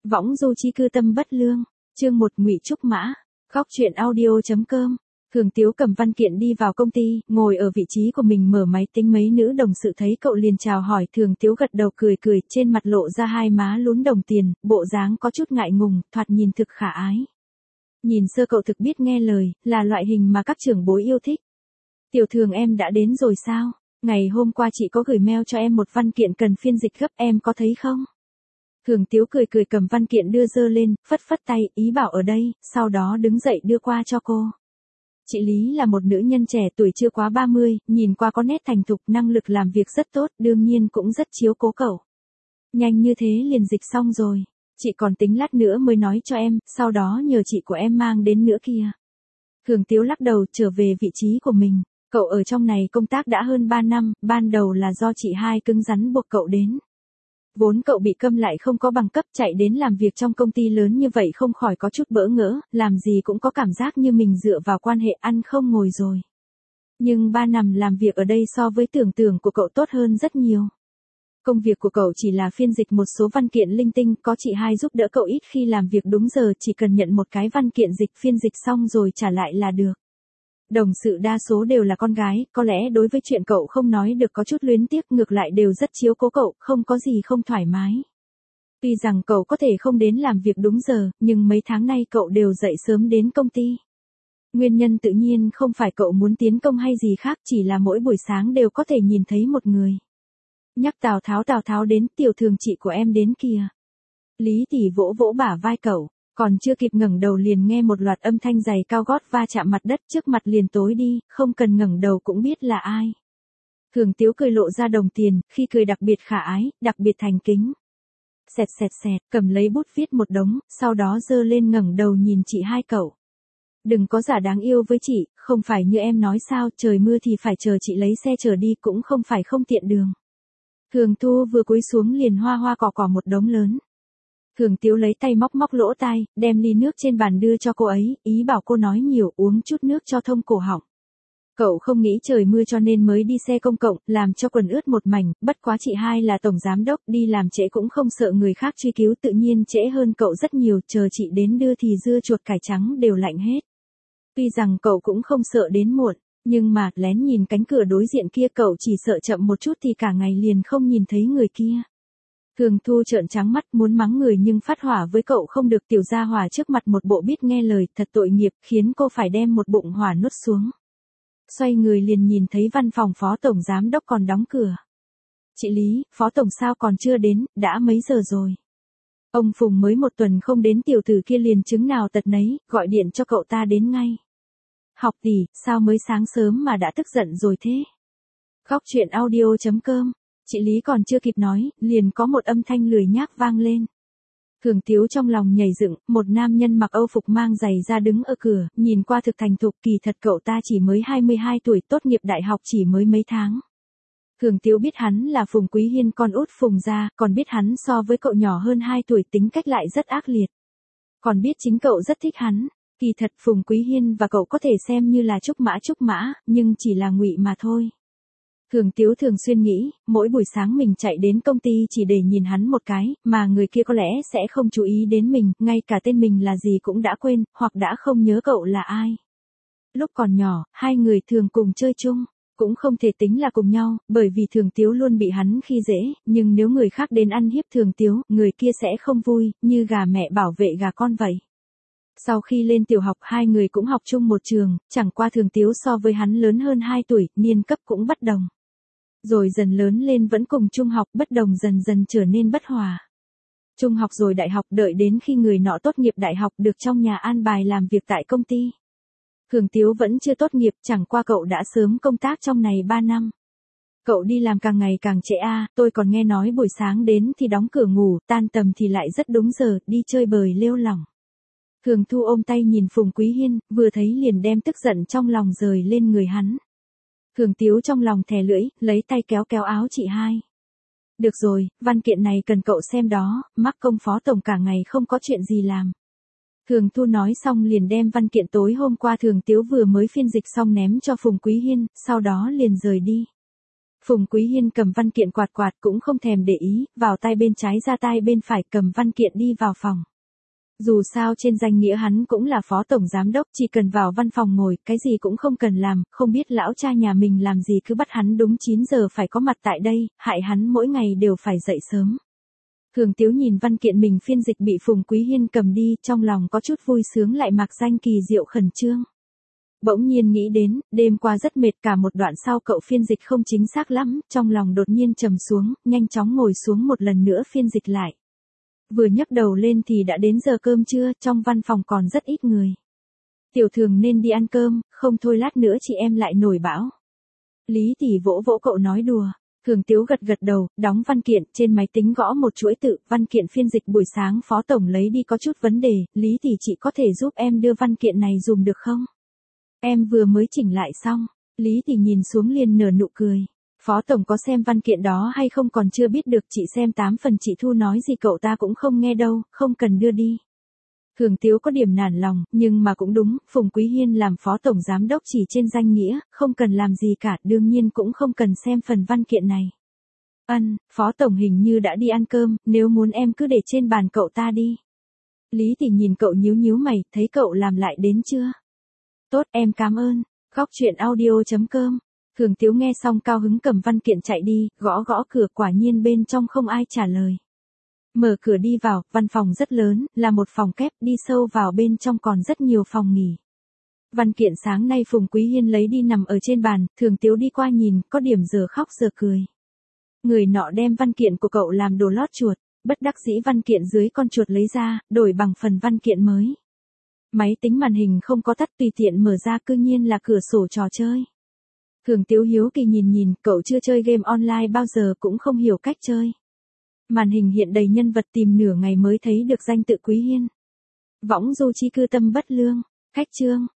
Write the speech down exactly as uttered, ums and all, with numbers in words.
Võng du chi cư tâm bất lương, chương một Ngụy Trúc Mã, góc truyện audio.com. Thường Tiếu cầm văn kiện đi vào công ty, ngồi ở vị trí của mình mở máy tính, mấy nữ đồng sự thấy cậu liền chào hỏi. Thường Tiếu gật đầu cười cười, trên mặt lộ ra hai má lún đồng tiền, bộ dáng có chút ngại ngùng, thoạt nhìn thực khả ái. Nhìn sơ cậu thực biết nghe lời, là loại hình mà các trưởng bối yêu thích. Tiểu Thường em đã đến rồi sao? Ngày hôm qua chị có gửi mail cho em một văn kiện cần phiên dịch gấp, em có thấy không? Thường Tiếu cười cười cầm văn kiện đưa dơ lên, phất phất tay, ý bảo ở đây, sau đó đứng dậy đưa qua cho cô. Chị Lý là một nữ nhân trẻ tuổi chưa quá ba mươi, nhìn qua có nét thành thục, năng lực làm việc rất tốt, đương nhiên cũng rất chiếu cố cậu. Nhanh như thế liền dịch xong rồi. Chị còn tính lát nữa mới nói cho em, sau đó nhờ chị của em mang đến nữa kia. Thường Tiếu lắc đầu trở về vị trí của mình. Cậu ở trong này công tác đã hơn ba năm, ban đầu là do chị hai cứng rắn buộc cậu đến. Vốn cậu bị câm lại không có bằng cấp, chạy đến làm việc trong công ty lớn như vậy không khỏi có chút bỡ ngỡ, làm gì cũng có cảm giác như mình dựa vào quan hệ ăn không ngồi rồi. Nhưng ba năm làm việc ở đây so với tưởng tượng của cậu tốt hơn rất nhiều. Công việc của cậu chỉ là phiên dịch một số văn kiện linh tinh, có chị hai giúp đỡ cậu ít khi làm việc đúng giờ, chỉ cần nhận một cái văn kiện dịch phiên dịch xong rồi trả lại là được. Đồng sự đa số đều là con gái, có lẽ đối với chuyện cậu không nói được có chút luyến tiếc, ngược lại đều rất chiếu cố cậu, không có gì không thoải mái. Tuy rằng cậu có thể không đến làm việc đúng giờ, nhưng mấy tháng nay cậu đều dậy sớm đến công ty. Nguyên nhân tự nhiên không phải cậu muốn tiến công hay gì khác, chỉ là mỗi buổi sáng đều có thể nhìn thấy một người. Nhắc Tào Tháo Tào Tháo đến, Tiểu Thường chị của em đến kìa. Lý tỷ vỗ vỗ bả vai cậu. Còn chưa kịp ngẩng đầu liền nghe một loạt âm thanh giày cao gót va chạm mặt đất, trước mặt liền tối đi, không cần ngẩng đầu cũng biết là ai. Thường Tiếu cười lộ ra đồng tiền, khi cười đặc biệt khả ái, đặc biệt thành kính. Xẹt xẹt xẹt, cầm lấy bút viết một đống, sau đó giơ lên ngẩng đầu nhìn chị hai cậu. Đừng có giả đáng yêu với chị, không phải như em nói sao, trời mưa thì phải chờ chị lấy xe chở đi, cũng không phải không tiện đường. Thường Thu vừa cúi xuống liền hoa hoa cỏ cỏ một đống lớn. Thường Tiếu lấy tay móc móc lỗ tai, đem ly nước trên bàn đưa cho cô ấy, ý bảo cô nói nhiều, uống chút nước cho thông cổ họng. Cậu không nghĩ trời mưa cho nên mới đi xe công cộng, làm cho quần ướt một mảnh, bất quá chị hai là tổng giám đốc, đi làm trễ cũng không sợ người khác truy cứu, tự nhiên trễ hơn cậu rất nhiều, chờ chị đến đưa thì dưa chuột cải trắng đều lạnh hết. Tuy rằng cậu cũng không sợ đến muộn, nhưng mà, lén nhìn cánh cửa đối diện kia cậu chỉ sợ chậm một chút thì cả ngày liền không nhìn thấy người kia. Thường Thu trợn trắng mắt muốn mắng người nhưng phát hỏa với cậu không được, tiểu gia hỏa trước mặt một bộ biết nghe lời, thật tội nghiệp, khiến cô phải đem một bụng hỏa nuốt xuống. Xoay người liền nhìn thấy văn phòng phó tổng giám đốc còn đóng cửa. Chị Lý, phó tổng sao còn chưa đến, đã mấy giờ rồi. Ông Phùng mới một tuần không đến, tiểu tử kia liền chứng nào tật nấy, gọi điện cho cậu ta đến ngay. Học tỷ, sao mới sáng sớm mà đã tức giận rồi thế? Góc truyện audio.com. Chị Lý còn chưa kịp nói, liền có một âm thanh lười nhác vang lên. Thường Tiếu trong lòng nhảy dựng, một nam nhân mặc âu phục mang giày ra đứng ở cửa, nhìn qua thực thành thục, kỳ thật cậu ta chỉ mới hai mươi hai tuổi, tốt nghiệp đại học chỉ mới mấy tháng. Thường Tiếu biết hắn là Phùng Quý Hiên con út Phùng gia, còn biết hắn so với cậu nhỏ hơn hai tuổi, tính cách lại rất ác liệt. Còn biết chính cậu rất thích hắn, kỳ thật Phùng Quý Hiên và cậu có thể xem như là trúc mã trúc mã, nhưng chỉ là ngụy mà thôi. Thường Tiếu thường xuyên nghĩ, mỗi buổi sáng mình chạy đến công ty chỉ để nhìn hắn một cái, mà người kia có lẽ sẽ không chú ý đến mình, ngay cả tên mình là gì cũng đã quên, hoặc đã không nhớ cậu là ai. Lúc còn nhỏ, hai người thường cùng chơi chung, cũng không thể tính là cùng nhau, bởi vì Thường Tiếu luôn bị hắn khi dễ, nhưng nếu người khác đến ăn hiếp Thường Tiếu, người kia sẽ không vui, như gà mẹ bảo vệ gà con vậy. Sau khi lên tiểu học hai người cũng học chung một trường, chẳng qua Thường Tiếu so với hắn lớn hơn hai tuổi, niên cấp cũng bất đồng. Rồi dần lớn lên vẫn cùng trung học, bất đồng dần dần trở nên bất hòa. Trung học rồi đại học, đợi đến khi người nọ tốt nghiệp đại học được trong nhà an bài làm việc tại công ty. Thường Tiếu vẫn chưa tốt nghiệp, chẳng qua cậu đã sớm công tác trong này ba năm. Cậu đi làm càng ngày càng trễ a, à, tôi còn nghe nói buổi sáng đến thì đóng cửa ngủ, tan tầm thì lại rất đúng giờ, đi chơi bời lêu lỏng. Thường Thu ôm tay nhìn Phùng Quý Hiên, vừa thấy liền đem tức giận trong lòng rời lên người hắn. Thường Tiếu trong lòng thè lưỡi, lấy tay kéo kéo áo chị hai. Được rồi, văn kiện này cần cậu xem đó, mắc công phó tổng cả ngày không có chuyện gì làm. Thường Thu nói xong liền đem văn kiện tối hôm qua Thường Tiếu vừa mới phiên dịch xong ném cho Phùng Quý Hiên, sau đó liền rời đi. Phùng Quý Hiên cầm văn kiện quạt quạt cũng không thèm để ý, vào tay bên trái ra tay bên phải cầm văn kiện đi vào phòng. Dù sao trên danh nghĩa hắn cũng là phó tổng giám đốc, chỉ cần vào văn phòng ngồi, cái gì cũng không cần làm, không biết lão cha nhà mình làm gì cứ bắt hắn đúng chín giờ phải có mặt tại đây, hại hắn mỗi ngày đều phải dậy sớm. Thường Tiếu nhìn văn kiện mình phiên dịch bị Phùng Quý Hiên cầm đi, trong lòng có chút vui sướng lại mạc danh kỳ diệu khẩn trương. Bỗng nhiên nghĩ đến, đêm qua rất mệt, cả một đoạn sau cậu phiên dịch không chính xác lắm, trong lòng đột nhiên trầm xuống, nhanh chóng ngồi xuống một lần nữa phiên dịch lại. Vừa nhấc đầu lên thì đã đến giờ cơm trưa, trong văn phòng còn rất ít người. Tiểu Thường nên đi ăn cơm, không thôi lát nữa chị em lại nổi bão. Lý Tỷ vỗ vỗ cậu nói đùa. Thường Tiếu gật gật đầu, đóng văn kiện, trên máy tính gõ một chuỗi tự, văn kiện phiên dịch buổi sáng phó tổng lấy đi có chút vấn đề, Lý Tỷ chị có thể giúp em đưa văn kiện này dùm được không? Em vừa mới chỉnh lại xong, Lý Tỷ nhìn xuống liền nở nụ cười. Phó tổng có xem văn kiện đó hay không còn chưa biết được, chị xem tám phần chị Thu nói gì cậu ta cũng không nghe đâu, không cần đưa đi. Thường Tiếu có điểm nản lòng, nhưng mà cũng đúng, Phùng Quý Hiên làm phó tổng giám đốc chỉ trên danh nghĩa, không cần làm gì cả, đương nhiên cũng không cần xem phần văn kiện này. Ân, phó tổng hình như đã đi ăn cơm, nếu muốn em cứ để trên bàn cậu ta đi. Lý Tỷ nhìn cậu nhíu nhíu mày, thấy cậu làm lại đến chưa? Tốt, em cảm ơn. Góc truyện audio chấm com. Thường Tiếu nghe xong cao hứng cầm văn kiện chạy đi, gõ gõ cửa, quả nhiên bên trong không ai trả lời. Mở cửa đi vào, văn phòng rất lớn, là một phòng kép, đi sâu vào bên trong còn rất nhiều phòng nghỉ. Văn kiện sáng nay Phùng Quý Hiên lấy đi nằm ở trên bàn, Thường Tiếu đi qua nhìn, có điểm giờ khóc giờ cười. Người nọ đem văn kiện của cậu làm đồ lót chuột, bất đắc dĩ văn kiện dưới con chuột lấy ra, đổi bằng phần văn kiện mới. Máy tính màn hình không có tắt, tùy tiện mở ra, cư nhiên là cửa sổ trò chơi. Thường Tiếu hiếu kỳ nhìn nhìn, cậu chưa chơi game online bao giờ cũng không hiểu cách chơi. Màn hình hiện đầy nhân vật, tìm nửa ngày mới thấy được danh tự Quý Hiên. Võng du chi cư tâm bất lương, khách chương.